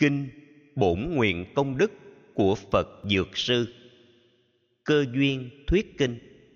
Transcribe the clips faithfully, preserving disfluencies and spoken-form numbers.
Kinh Bổn Nguyện Công Đức của Phật Dược Sư. Cơ duyên thuyết kinh.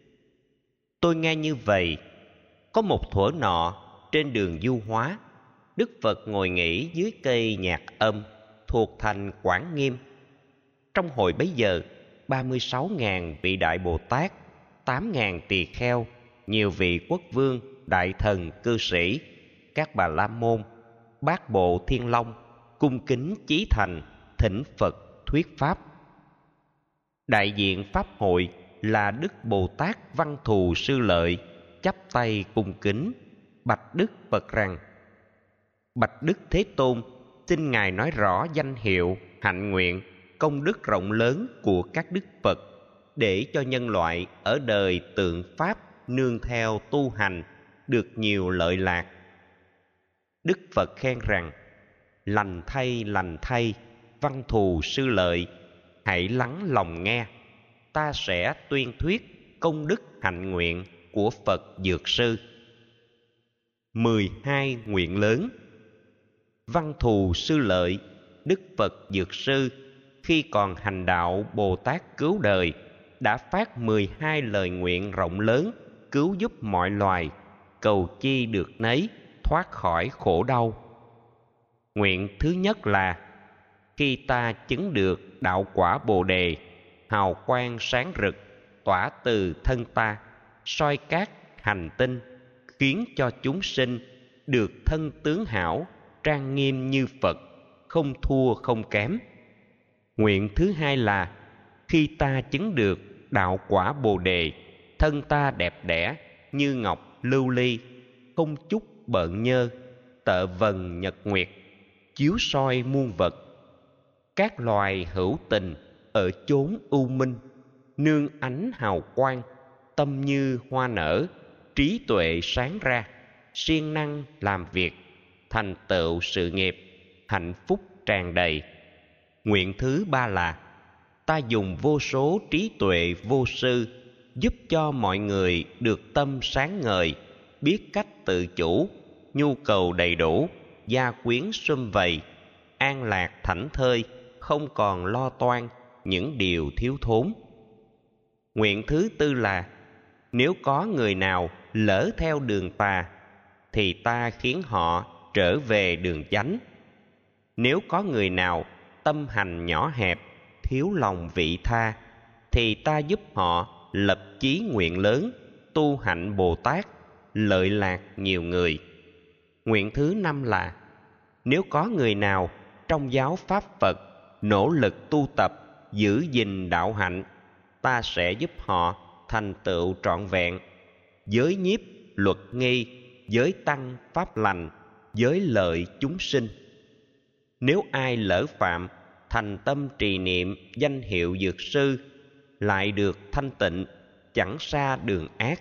Tôi nghe như vậy, có một thuở nọ trên đường Du Hóa, Đức Phật ngồi nghỉ dưới cây nhạc âm thuộc thành Quảng Nghiêm. Trong hồi bấy giờ, ba mươi sáu ngàn vị Đại Bồ Tát, tám ngàn tỳ kheo, nhiều vị quốc vương, đại thần, cư sĩ, các bà la môn, bát bộ thiên long, cung kính chí thành, thỉnh Phật thuyết pháp. Đại diện pháp hội là Đức Bồ Tát Văn Thù Sư Lợi chắp tay cung kính bạch Đức Phật rằng: Bạch Đức Thế Tôn, xin Ngài nói rõ danh hiệu, hạnh nguyện, công đức rộng lớn của các Đức Phật, để cho nhân loại ở đời tượng pháp nương theo tu hành được nhiều lợi lạc. Đức Phật khen rằng: Lành thay, lành thay, Văn Thù Sư Lợi, hãy lắng lòng nghe, ta sẽ tuyên thuyết công đức hạnh nguyện của Phật Dược Sư. Mười hai nguyện lớn. Văn Thù Sư Lợi, Đức Phật Dược Sư khi còn hành đạo Bồ Tát cứu đời đã phát mười hai lời nguyện rộng lớn cứu giúp mọi loài, cầu chi được nấy, thoát khỏi khổ đau. Nguyện thứ nhất là: khi ta chứng được đạo quả Bồ Đề, hào quang sáng rực tỏa từ thân ta, soi các hành tinh, khiến cho chúng sinh được thân tướng hảo, trang nghiêm như Phật, không thua không kém. Nguyện thứ hai là: khi ta chứng được đạo quả Bồ Đề, thân ta đẹp đẽ như ngọc lưu ly, không chút bợn nhơ, tợ vần nhật nguyệt, chiếu soi muôn vật. Các loài hữu tình ở chốn u minh, nương ánh hào quang, tâm như hoa nở, trí tuệ sáng ra, siêng năng làm việc, thành tựu sự nghiệp, hạnh phúc tràn đầy. Nguyện thứ ba là: ta dùng vô số trí tuệ vô sư, giúp cho mọi người được tâm sáng ngời, biết cách tự chủ, nhu cầu đầy đủ, gia quyến sum vầy, an lạc thảnh thơi, không còn lo toan những điều thiếu thốn. Nguyện thứ tư là: nếu có người nào lỡ theo đường tà, thì ta khiến họ trở về đường chánh. Nếu có người nào tâm hành nhỏ hẹp, thiếu lòng vị tha, thì ta giúp họ lập chí nguyện lớn, tu hạnh Bồ Tát, lợi lạc nhiều người. Nguyện thứ năm là: nếu có người nào trong giáo pháp Phật nỗ lực tu tập, giữ gìn đạo hạnh, ta sẽ giúp họ thành tựu trọn vẹn giới nhiếp, luật nghi, giới tăng, pháp lành, giới lợi chúng sinh. Nếu ai lỡ phạm, thành tâm trì niệm danh hiệu Dược Sư, lại được thanh tịnh, chẳng xa đường ác.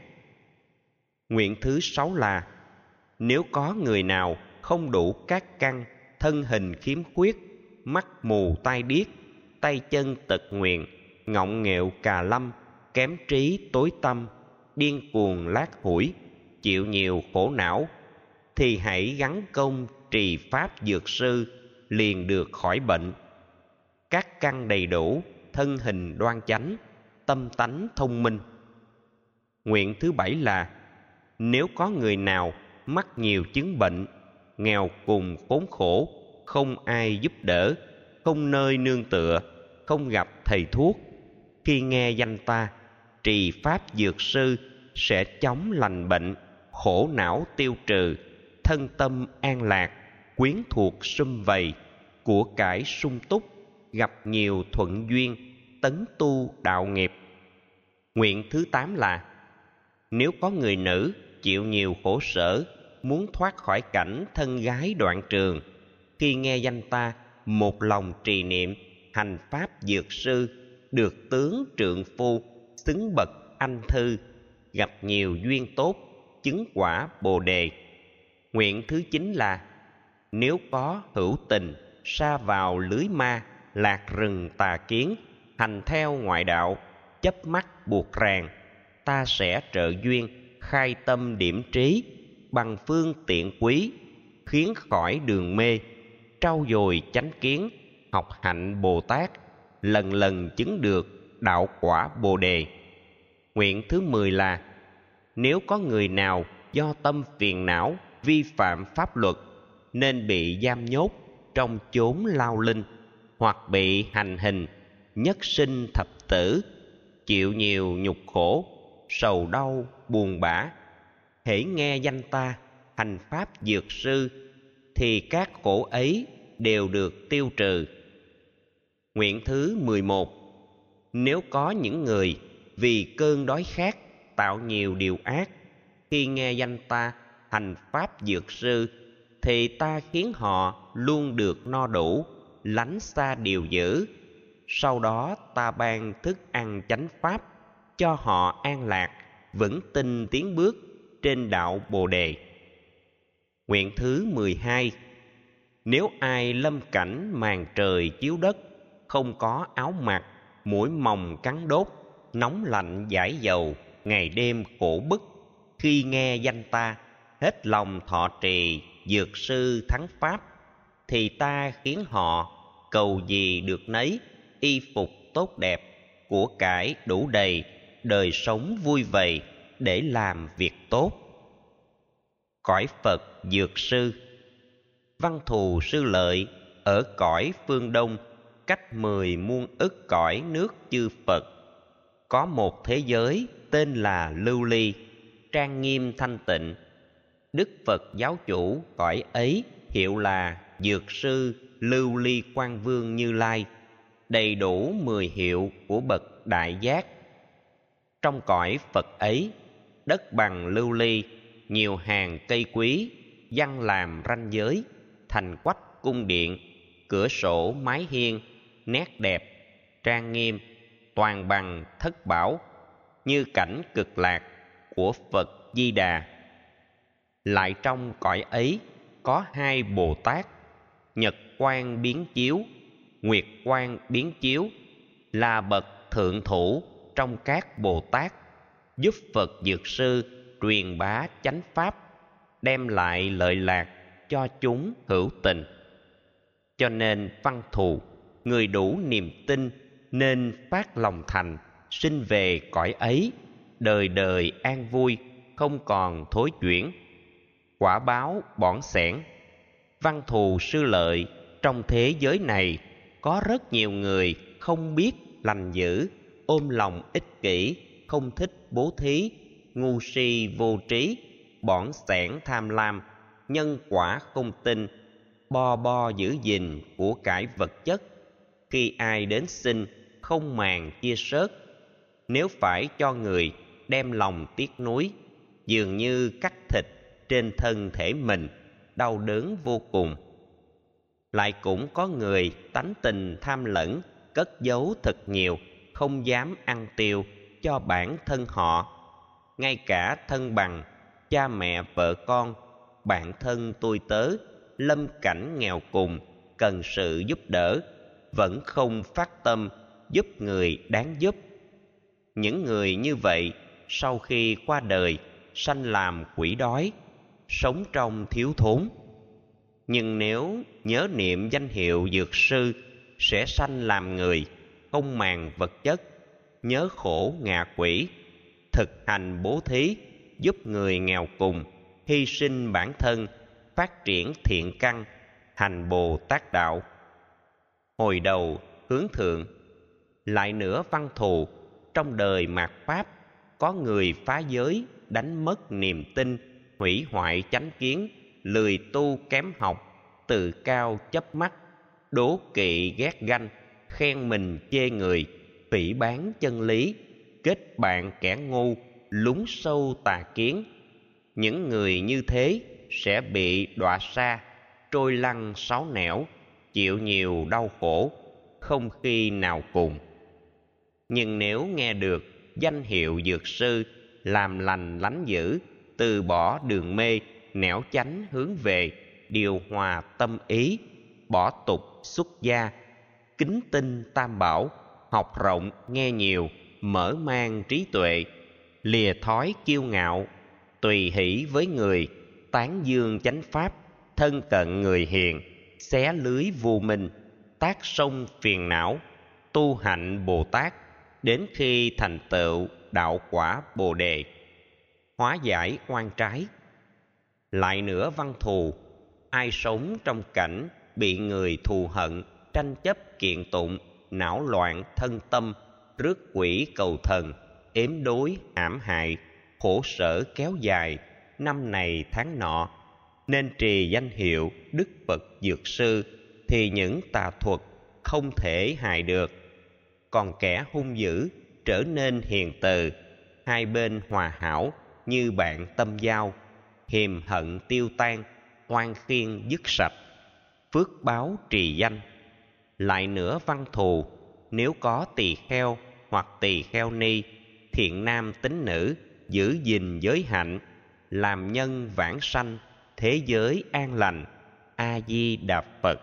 Nguyện thứ sáu là: nếu có người nào không đủ các căn, thân hình khiếm khuyết, mắt mù tai điếc, tay chân tật nguyền, ngọng nghệu cà lâm, kém trí tối tâm, điên cuồng lát hủi, chịu nhiều khổ não, thì hãy gắng công trì pháp Dược Sư, liền được khỏi bệnh. Các căn đầy đủ, thân hình đoan chánh, tâm tánh thông minh. Nguyện thứ bảy là: nếu có người nào mắc nhiều chứng bệnh, nghèo cùng khốn khổ, không ai giúp đỡ, không nơi nương tựa, không gặp thầy thuốc, khi nghe danh ta, trì pháp Dược Sư, sẽ chóng lành bệnh, khổ não tiêu trừ, thân tâm an lạc, quyến thuộc sum vầy, của cải sung túc, gặp nhiều thuận duyên, tấn tu đạo nghiệp. Nguyện thứ tám là: nếu có người nữ chịu nhiều khổ sở, muốn thoát khỏi cảnh thân gái đoạn trường, khi nghe danh ta, một lòng trì niệm, hành pháp Dược Sư, được tướng trượng phu, xứng bậc anh thư, gặp nhiều duyên tốt, chứng quả Bồ Đề. Nguyện thứ chín là: nếu có hữu tình sa vào lưới ma, lạc rừng tà kiến, hành theo ngoại đạo, chấp mắc buộc ràng, ta sẽ trợ duyên, khai tâm điểm trí, bằng phương tiện quý, khiến khỏi đường mê, trau dồi chánh kiến, học hạnh Bồ Tát, lần lần chứng được đạo quả Bồ Đề. Nguyện thứ mười là nếu có người nào do tâm phiền não vi phạm pháp luật nên bị giam nhốt trong chốn lao linh, hoặc bị hành hình, nhất sinh thập tử, chịu nhiều nhục khổ, sầu đau buồn bã, hễ nghe danh ta hành pháp dược sư thì các khổ ấy đều được tiêu trừ. Nguyện thứ mười một, nếu có những người vì cơn đói khát tạo nhiều điều ác, khi nghe danh ta hành pháp dược sư thì ta khiến họ luôn được no đủ, lánh xa điều dữ. Sau đó ta ban thức ăn chánh pháp cho họ an lạc, vững tin tiến bước trên đạo Bồ Đề. Nguyện thứ mười hai, nếu ai lâm cảnh màn trời chiếu đất, không có áo mặc, mũi mồng cắn đốt, nóng lạnh giải dầu, ngày đêm khổ bức, khi nghe danh ta hết lòng thọ trì dược sư thắng pháp, thì ta khiến họ cầu gì được nấy, y phục tốt đẹp, của cải đủ đầy, đời sống vui vầy để làm việc tốt. Cõi Phật dược sư. Văn thù sư lợi ở cõi phương Đông, cách mười muôn ức cõi nước chư Phật, có một thế giới tên là Lưu Ly, trang nghiêm thanh tịnh. Đức Phật giáo chủ cõi ấy hiệu là Dược sư Lưu Ly Quang Vương Như Lai, đầy đủ mười hiệu của bậc đại giác. Trong cõi Phật ấy, đất bằng lưu ly, nhiều hàng cây quý, văn làm ranh giới, thành quách cung điện, cửa sổ mái hiên, nét đẹp, trang nghiêm, toàn bằng thất bảo, như cảnh cực lạc của Phật Di Đà. Lại trong cõi ấy có hai Bồ Tát, Nhật Quang biến chiếu, Nguyệt Quang biến chiếu, là bậc thượng thủ trong các Bồ Tát, giúp Phật dược sư truyền bá chánh pháp, đem lại lợi lạc cho chúng hữu tình. Cho nên văn thù, người đủ niềm tin nên phát lòng thành, sinh về cõi ấy, đời đời an vui, không còn thối chuyển. Quả báo bỏn sẻn. Văn thù sư lợi, trong thế giới này có rất nhiều người không biết lành dữ, ôm lòng ích kỷ, không thích bố thí, ngu si vô trí, bỏn sẻn tham lam, nhân quả không tin, bo bo giữ gìn của cải vật chất. Khi ai đến xin không màng chia sớt, nếu phải cho người đem lòng tiếc nuối, dường như cắt thịt trên thân thể mình, đau đớn vô cùng. Lại cũng có người tánh tình tham lẫn, cất giấu thật nhiều, không dám ăn tiêu cho bản thân họ. Ngay cả thân bằng, cha mẹ vợ con, bạn thân tôi tớ, lâm cảnh nghèo cùng, cần sự giúp đỡ, vẫn không phát tâm giúp người đáng giúp. Những người như vậy sau khi qua đời sanh làm quỷ đói, sống trong thiếu thốn. Nhưng nếu nhớ niệm danh hiệu dược sư, sẽ sanh làm người, không màng vật chất, nhớ khổ ngạ quỷ, thực hành bố thí, giúp người nghèo cùng, hy sinh bản thân, phát triển thiện căn, hành Bồ Tát đạo. Hồi đầu hướng thượng. Lại nữa văn thù, trong đời mạt Pháp, có người phá giới, đánh mất niềm tin, hủy hoại chánh kiến, lười tu kém học, tự cao chấp mắc, đố kỵ ghét ganh, khen mình chê người, phỉ báng chân lý, kết bạn kẻ ngu, lún sâu tà kiến. Những người như thế sẽ bị đọa sa, trôi lăn sáu nẻo, chịu nhiều đau khổ, không khi nào cùng. Nhưng nếu nghe được danh hiệu dược sư, làm lành lánh dữ, từ bỏ đường mê, nẻo chánh hướng về, điều hòa tâm ý, bỏ tục xuất gia, kính tinh tam bảo, học rộng nghe nhiều, mở mang trí tuệ, lìa thói kiêu ngạo, tùy hỷ với người, tán dương chánh pháp, thân cận người hiền, xé lưới vô minh, tác sông phiền não, tu hạnh Bồ Tát đến khi thành tựu đạo quả Bồ Đề, hóa giải oan trái. Lại nữa văn thù, ai sống trong cảnh bị người thù hận, tranh chấp kiện tụng, não loạn thân tâm, rước quỷ cầu thần, ếm đối hãm hại, khổ sở kéo dài năm này tháng nọ, nên trì danh hiệu Đức Phật Dược Sư, thì những tà thuật không thể hại được. Còn kẻ hung dữ trở nên hiền từ, hai bên hòa hảo như bạn tâm giao, hiềm hận tiêu tan, oan khiên dứt sạch, phước báo trì danh. Lại nữa văn thù, nếu có tỳ kheo hoặc tỳ kheo ni, thiện nam tín nữ, giữ gìn giới hạnh, làm nhân vãng sanh, thế giới an lành, A Di Đà Phật,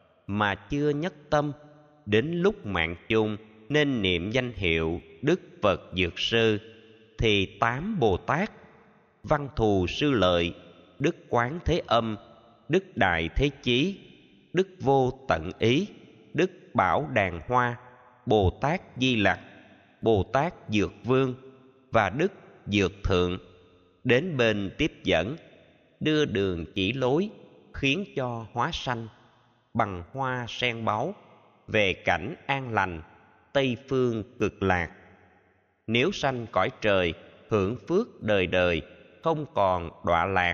mà chưa nhất tâm, đến lúc mạng chung nên niệm danh hiệu Đức Phật Dược Sư, thì tám Bồ Tát, Văn Thù Sư Lợi, Đức Quán Thế Âm, Đức Đại Thế Chí, Đức Vô Tận Ý, Đức Bảo Đàn Hoa, Bồ Tát Di Lặc, Bồ Tát Dược Vương và Đức Dược Thượng đến bên tiếp dẫn, đưa đường chỉ lối, khiến cho hóa sanh bằng hoa sen báu về cảnh an lành Tây phương cực lạc. Nếu sanh cõi trời, hưởng phước đời đời, không còn đọa lạc.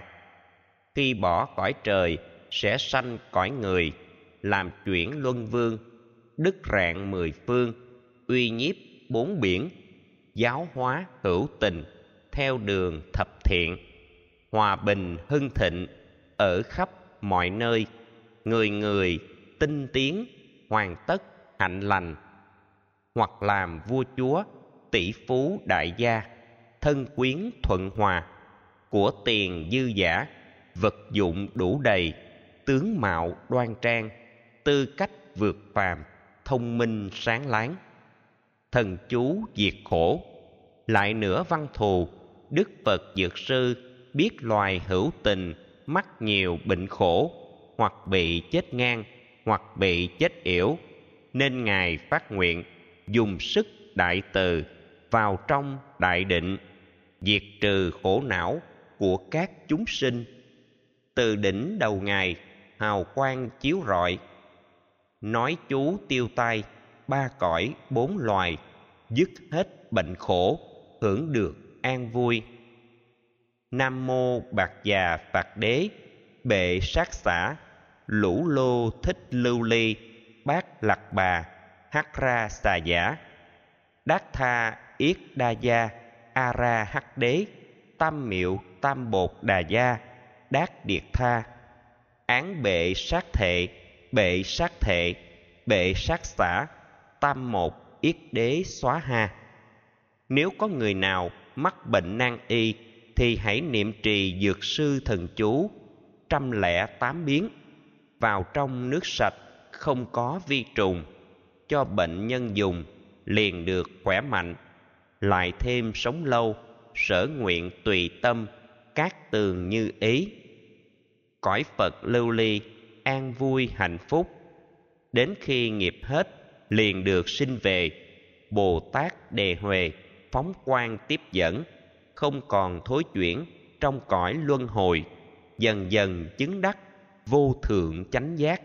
Khi bỏ cõi trời, sẽ sanh cõi người, làm chuyển luân vương, đức rạng mười phương, uy nhiếp bốn biển, giáo hóa hữu tình, theo đường thập thiện, hòa bình hưng thịnh ở khắp mọi nơi, người người tinh tiến, hoàn tất hạnh lành. Hoặc làm vua chúa, tỷ phú đại gia, thân quyến thuận hòa, của tiền dư dả, vật dụng đủ đầy, tướng mạo đoan trang, tư cách vượt phàm, thông minh sáng láng, thần chú diệt khổ. Lại nữa văn thù, Đức Phật Dược Sư biết loài hữu tình mắc nhiều bệnh khổ, hoặc bị chết ngang, hoặc bị chết yểu, nên Ngài phát nguyện dùng sức đại từ vào trong đại định, diệt trừ khổ não của các chúng sinh. Từ đỉnh đầu Ngài hào quang chiếu rọi, nói chú tiêu tai ba cõi bốn loài, dứt hết bệnh khổ, hưởng được an vui. Nam mô Bạc Già Phạt Đế, Bệ Sát Xả, Lũ Lô Thích Lưu Ly, Bát Lạc Bà, Hắc Ra Xà Giả, Đát Tha Yết Đa Gia, A Ra Hắc Đế, Tam Miệu Tam Bột Đà Gia, Đát Điệt Tha, Án Bệ Sát Thệ, Bệ Sát Thệ, Bệ Sát Xả, Tam Một Yết Đế Xóa Ha. Nếu có người nào mắc bệnh nan y, thì hãy niệm trì Dược Sư thần chú trăm lẻ tám biến vào trong nước sạch không có vi trùng, cho bệnh nhân dùng liền được khỏe mạnh, lại thêm sống lâu, sở nguyện tùy tâm, cát tường như ý. Cõi Phật lưu ly, an vui hạnh phúc, đến khi nghiệp hết liền được sinh về. Bồ Tát Đề Huệ phóng quang tiếp dẫn, không còn thối chuyển trong cõi luân hồi, dần dần chứng đắc vô thượng chánh giác.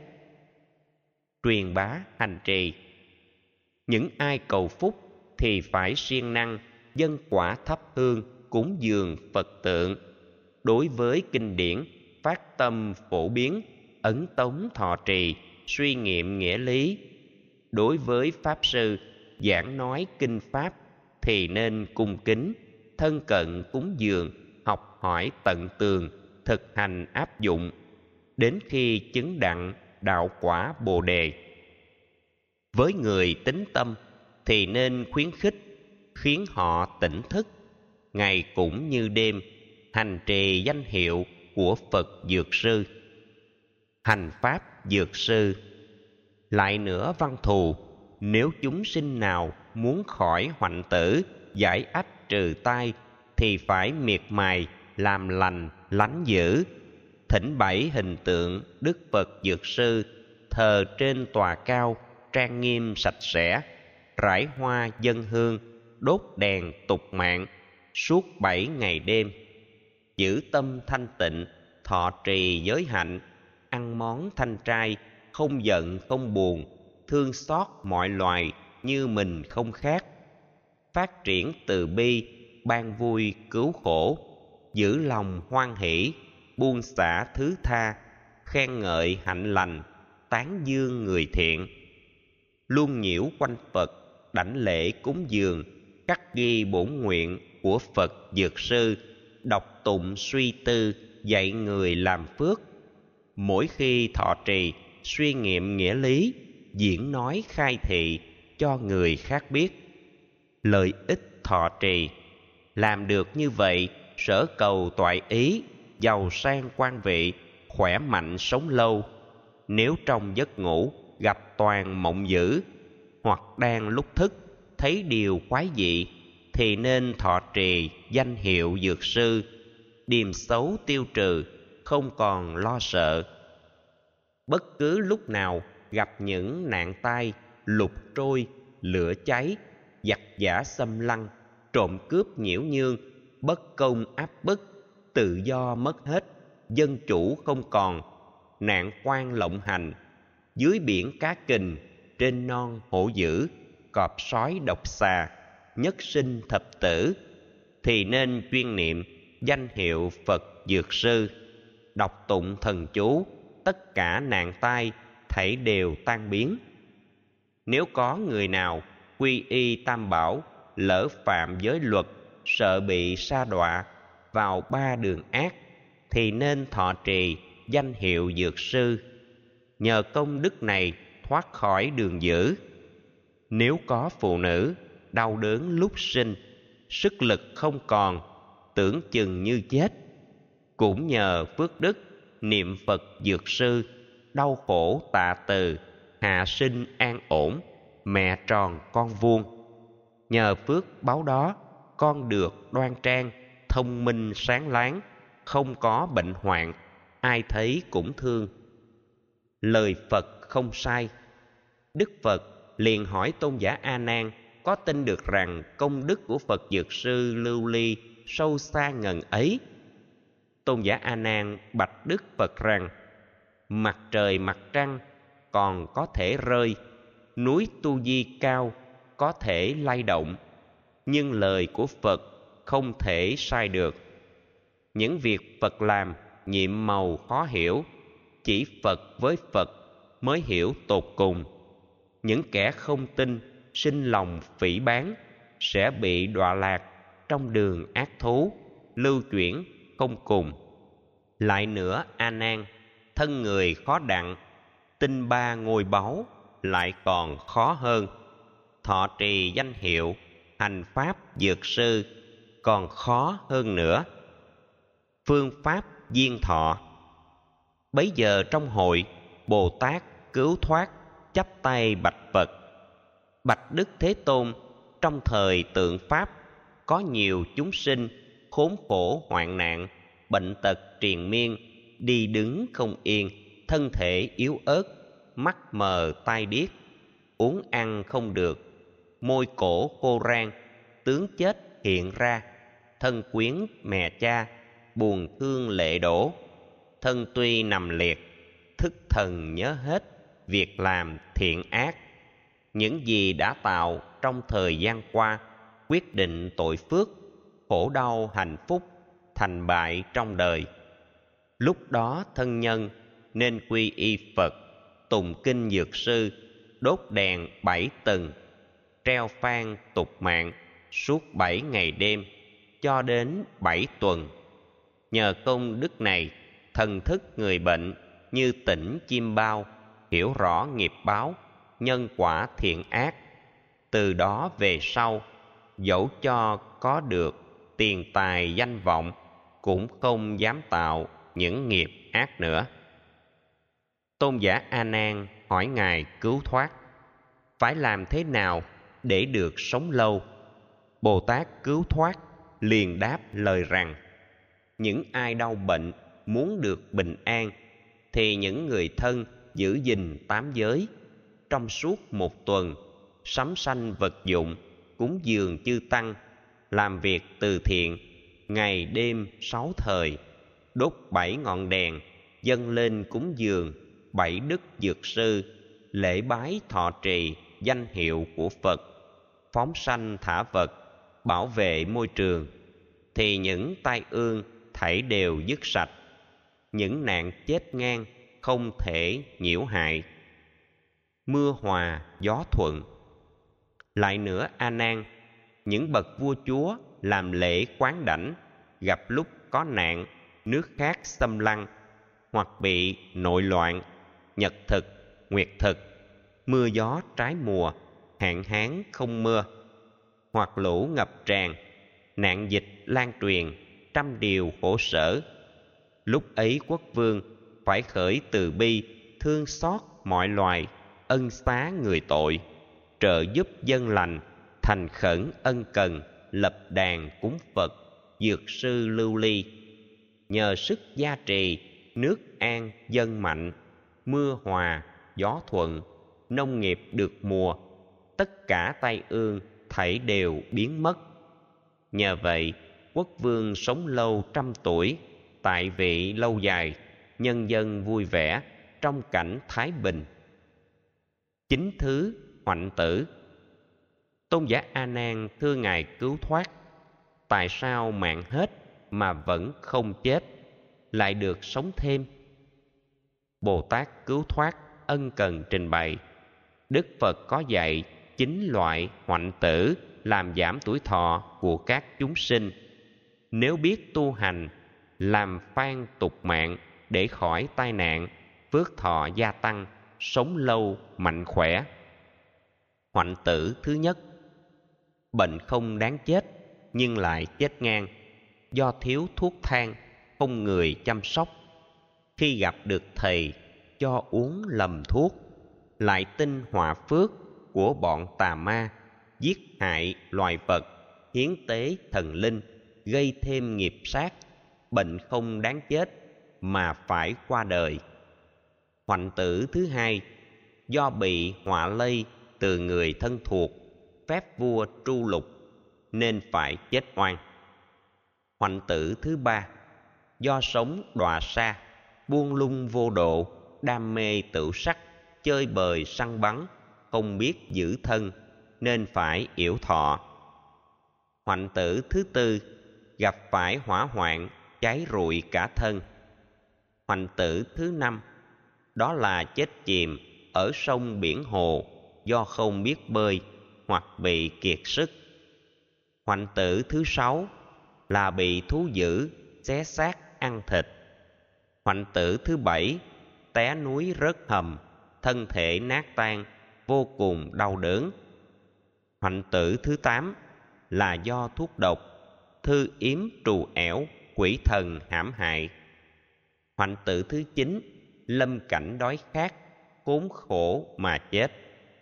Truyền bá hành trì. Những ai cầu phúc thì phải siêng năng dâng quả thắp hương cúng dường Phật tượng. Đối với kinh điển, phát tâm phổ biến, ấn tống thọ trì, suy nghiệm nghĩa lý. Đối với pháp sư giảng nói kinh pháp thì nên cung kính, thân cận cúng dường, học hỏi tận tường, thực hành áp dụng, đến khi chứng đặng đạo quả Bồ Đề. Với người tín tâm thì nên khuyến khích, khiến họ tỉnh thức, ngày cũng như đêm, hành trì danh hiệu của Phật Dược Sư. Hành pháp Dược Sư. Lại nữa văn thù, nếu chúng sinh nào muốn khỏi hoạnh tử, giải ách trừ tai, thì phải miệt mài làm lành lánh dữ, thỉnh bảy hình tượng Đức Phật Dược Sư thờ trên tòa cao trang nghiêm sạch sẽ, rải hoa dâng hương, đốt đèn tục mạng suốt bảy ngày đêm, giữ tâm thanh tịnh, thọ trì giới hạnh, ăn món thanh trai, không giận không buồn, thương xót mọi loài như mình không khác, phát triển từ bi, ban vui cứu khổ, giữ lòng hoan hỷ, buông xả thứ tha, khen ngợi hạnh lành, tán dương người thiện, luôn nhiễu quanh Phật, đảnh lễ cúng dường, khắc ghi bổn nguyện của Phật Dược Sư, đọc tụng suy tư, dạy người làm phước. Mỗi khi thọ trì, suy nghiệm nghĩa lý, diễn nói khai thị cho người khác biết. Lợi ích thọ trì, làm được như vậy, sở cầu toại ý, giàu sang quan vị, khỏe mạnh sống lâu. Nếu trong giấc ngủ gặp toàn mộng dữ, hoặc đang lúc thức thấy điều quái dị, thì nên thọ trì danh hiệu Dược Sư, điềm xấu tiêu trừ, không còn lo sợ. Bất cứ lúc nào gặp những nạn tai, lục trôi, lửa cháy, giặc giã xâm lăng, trộm cướp nhiễu nhương, bất công áp bức, tự do mất hết, dân chủ không còn, nạn quan lộng hành, dưới biển cá kình, trên non hổ dữ, cọp sói độc xà, nhất sinh thập tử, thì nên chuyên niệm danh hiệu Phật Dược Sư, đọc tụng thần chú, tất cả nạn tai thảy đều tan biến. Nếu có người nào quy y Tam Bảo, lỡ phạm giới luật, sợ bị sa đọa vào ba đường ác, thì nên thọ trì danh hiệu Dược Sư, nhờ công đức này thoát khỏi đường dữ. Nếu có phụ nữ đau đớn lúc sinh, sức lực không còn, tưởng chừng như chết, cũng nhờ phước đức niệm Phật Dược Sư, đau khổ tạ từ, hạ sinh an ổn, mẹ tròn con vuông. Nhờ phước báo đó, con được đoan trang, thông minh sáng láng, không có bệnh hoạn, ai thấy cũng thương. Lời Phật không sai. Đức Phật liền hỏi tôn giả A Nan có tin được rằng công đức của Phật Dược Sư lưu ly sâu xa ngần ấy. Tôn giả A Nan bạch Đức Phật rằng: mặt trời mặt trăng còn có thể rơi, núi Tu Di cao có thể lay động, nhưng lời của Phật không thể sai được. Những việc Phật làm nhiệm màu khó hiểu, chỉ Phật với Phật mới hiểu tột cùng. Những kẻ không tin, sinh lòng phỉ báng, sẽ bị đọa lạc trong đường ác thú, lưu chuyển không cùng. Lại nữa A Nan, thân người khó đặng, tinh ba ngôi báu lại còn khó hơn. Thọ trì danh hiệu, hành pháp Dược Sư còn khó hơn nữa. Phương pháp diên thọ. Bấy giờ trong hội, Bồ Tát cứu thoát chắp tay bạch Phật: bạch Đức Thế Tôn, trong thời tượng pháp có nhiều chúng sinh khốn khổ hoạn nạn, bệnh tật triền miên, đi đứng không yên, thân thể yếu ớt, mắt mờ tai điếc, uống ăn không được, môi cổ khô ran, tướng chết hiện ra, thân quyến mẹ cha, buồn thương lệ đổ, thân tuy nằm liệt, thức thần nhớ hết việc làm thiện ác. Những gì đã tạo trong thời gian qua quyết định tội phước, khổ đau hạnh phúc, thành bại trong đời. Lúc đó thân nhân nên quy y Phật, tụng kinh Dược Sư, đốt đèn bảy tầng, treo phan tục mạng suốt bảy ngày đêm cho đến bảy tuần. Nhờ công đức này, thần thức người bệnh như tỉnh chim bao, hiểu rõ nghiệp báo, nhân quả thiện ác. Từ đó về sau, dẫu cho có được tiền tài danh vọng, cũng không dám tạo những nghiệp ác nữa. Tôn giả A Nan hỏi ngài cứu thoát: phải làm thế nào để được sống lâu? Bồ Tát cứu thoát liền đáp lời rằng: những ai đau bệnh, muốn được bình an, thì những người thân giữ gìn tám giới trong suốt một tuần, sắm sanh vật dụng, cúng dường chư tăng, làm việc từ thiện ngày đêm sáu thời, đốt bảy ngọn đèn, dâng lên cúng dường bảy đức dược sư, lễ bái thọ trì danh hiệu của Phật, phóng sanh thả vật, bảo vệ môi trường, thì những tai ương thảy đều dứt sạch, những nạn chết ngang không thể nhiễu hại. Mưa hòa gió thuận. Lại nữa A Nan, những bậc vua chúa làm lễ quán đảnh, gặp lúc có nạn, nước khác xâm lăng, hoặc bị nội loạn, nhật thực, nguyệt thực, mưa gió trái mùa, hạn hán không mưa, hoặc lũ ngập tràn, nạn dịch lan truyền, trăm điều khổ sở. Lúc ấy quốc vương phải khởi từ bi, thương xót mọi loài, ân xá người tội, trợ giúp dân lành, thành khẩn ân cần, lập đàn cúng Phật, dược sư lưu ly. Nhờ sức gia trì, nước an dân mạnh, mưa hòa gió thuận, nông nghiệp được mùa, tất cả tai ương thảy đều biến mất. Nhờ vậy quốc vương sống lâu trăm tuổi, tại vị lâu dài, nhân dân vui vẻ, trong cảnh thái bình. Chính thứ hoạnh tử. Tôn giả A Nan thưa ngài cứu thoát, tại sao mạng hết mà vẫn không chết, lại được sống thêm? Bồ Tát cứu thoát ân cần trình bày, Đức Phật có dạy chín loại hoạnh tử làm giảm tuổi thọ của các chúng sinh. Nếu biết tu hành, làm phan tục mạng để khỏi tai nạn, phước thọ gia tăng, sống lâu mạnh khỏe. Hoạnh tử thứ nhất, bệnh không đáng chết nhưng lại chết ngang, do thiếu thuốc thang, không người chăm sóc. Khi gặp được thầy cho uống lầm thuốc, lại tin họa phước của bọn tà ma, giết hại loài vật, hiến tế thần linh, gây thêm nghiệp sát, bệnh không đáng chết mà phải qua đời. Hoạnh tử thứ hai, do bị họa lây từ người thân thuộc, phép vua tru lục nên phải chết oan. Hoạnh tử thứ ba, do sống đọa xa, buông lung vô độ, đam mê tửu sắc, chơi bời săn bắn, không biết giữ thân nên phải yểu thọ. Hoạnh tử thứ tư, gặp phải hỏa hoạn, cháy rụi cả thân. Hoạnh tử thứ năm, đó là chết chìm ở sông biển hồ do không biết bơi hoặc bị kiệt sức. Hoạnh tử thứ sáu là bị thú dữ xé xác ăn thịt. Hoạnh tử thứ bảy, té núi rớt hầm, thân thể nát tan, vô cùng đau đớn. Hoạnh tử thứ tám là do thuốc độc, thư yếm trù ẻo, quỷ thần hãm hại. Hoạnh tử thứ chín, lâm cảnh đói khát, khốn khổ mà chết.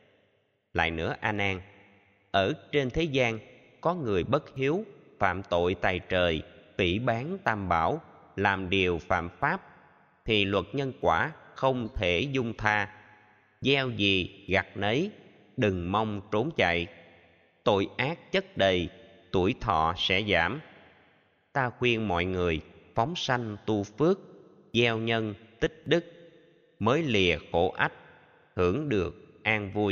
Lại nữa A Nan, ở trên thế gian có người bất hiếu, phạm tội tày trời, phỉ báng tam bảo, làm điều phạm pháp, thì luật nhân quả không thể dung tha. Gieo gì gặt nấy, đừng mong trốn chạy. Tội ác chất đầy, tuổi thọ sẽ giảm. Ta khuyên mọi người phóng sanh tu phước, gieo nhân tích đức, mới lìa khổ ách, hưởng được an vui.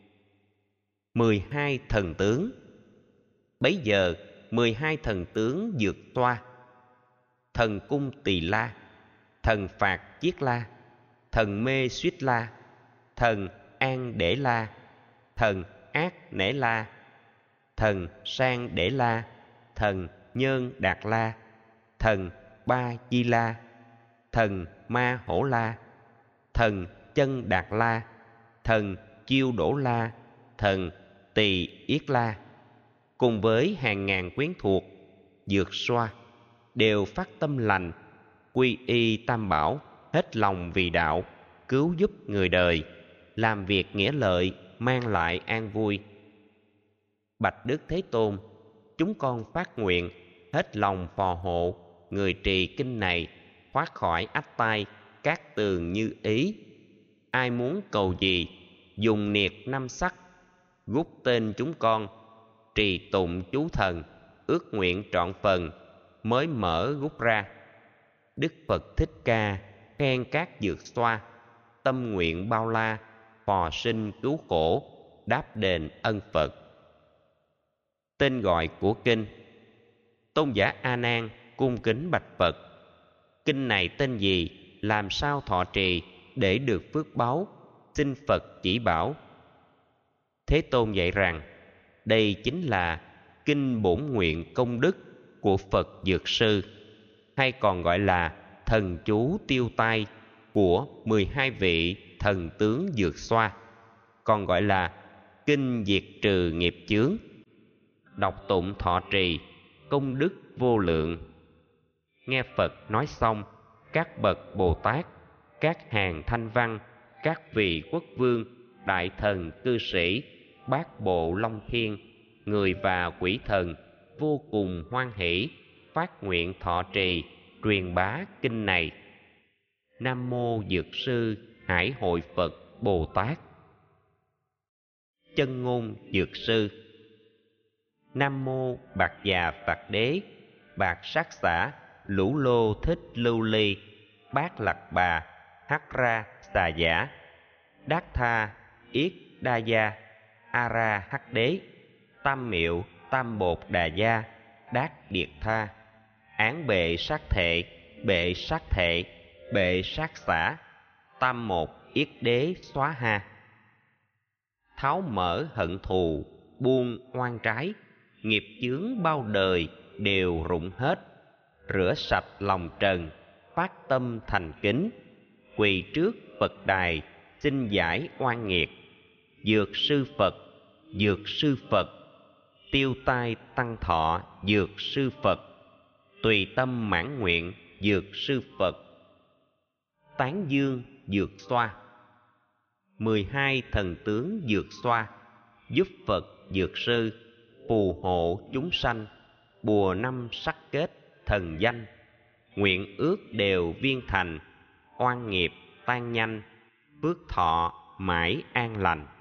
Mười hai thần tướng. Bấy giờ mười hai thần tướng dược toa: thần cung Tỳ La, thần phạt Chiết La, thần mê Suýt La, thần an Để La, thần ác Nể La, thần sang Để La, thần nhơn Đạt La, thần ba Chi La, thần ma Hổ La, thần chân Đạt La, thần chiêu Đổ La, thần tỳ Yết La, cùng với hàng ngàn quyến thuộc dược xoa, đều phát tâm lành, quy y tam bảo, hết lòng vì đạo, cứu giúp người đời, làm việc nghĩa lợi, mang lại an vui. Bạch Đức Thế Tôn, chúng con phát nguyện hết lòng phò hộ người trì kinh này, thoát khỏi ách tai, cát tường như ý. Ai muốn cầu gì, dùng niệt năm sắc, gút tên chúng con, trì tụng chú thần, ước nguyện trọn phần, mới mở gút ra. Đức Phật Thích Ca khen các dược xoa, tâm nguyện bao la, phò sinh cứu khổ, đáp đền ân Phật. Tên gọi của kinh. Tôn giả A Nan cung kính bạch Phật: kinh này tên gì, làm sao thọ trì để được phước báu, xin Phật chỉ bảo. Thế Tôn dạy rằng đây chính là kinh bổn nguyện công đức của Phật Dược Sư, hay còn gọi là thần chú tiêu tai của mười hai vị thần tướng Dược Xoa, còn gọi là kinh diệt trừ nghiệp chướng. Đọc tụng thọ trì, công đức vô lượng. Nghe Phật nói xong, các bậc Bồ Tát, các hàng thanh văn, các vị quốc vương, đại thần cư sĩ, bát bộ long thiên, người và quỷ thần vô cùng hoan hỷ, phát nguyện thọ trì, truyền bá kinh này. Nam mô Dược Sư Hải Hội Phật Bồ Tát. Chân ngôn Dược Sư. Nam mô Bạc Già Phật Đế, Bạc Sát Xả, Lũ Lô Thích Lưu Ly, Bát Lạc Bà, Hắc Ra Xà Giả, Đát Tha Yết Đa Gia, A Ra Hắc Đế, Tam Miệu Tam Bột Đà Gia, Đát Điệt Tha, Án Bệ Sát Thệ, Bệ Sát Thệ, Bệ Sát Xả, Tam Một Yết Đế Xóa Ha. Tháo mở hận thù, buông oan trái, nghiệp chướng bao đời đều rụng hết. Rửa sạch lòng trần, phát tâm thành kính, quỳ trước Phật đài, xin giải oan nghiệt. Dược sư Phật, dược sư Phật, tiêu tai tăng thọ dược sư Phật, tùy tâm mãn nguyện dược sư Phật. Tán dương dược xoa. Mười hai thần tướng dược xoa, giúp Phật dược sư, phù hộ chúng sanh, bùa năm sắc kết thần danh. Nguyện ước đều viên thành, oan nghiệp tan nhanh, phước thọ mãi an lành.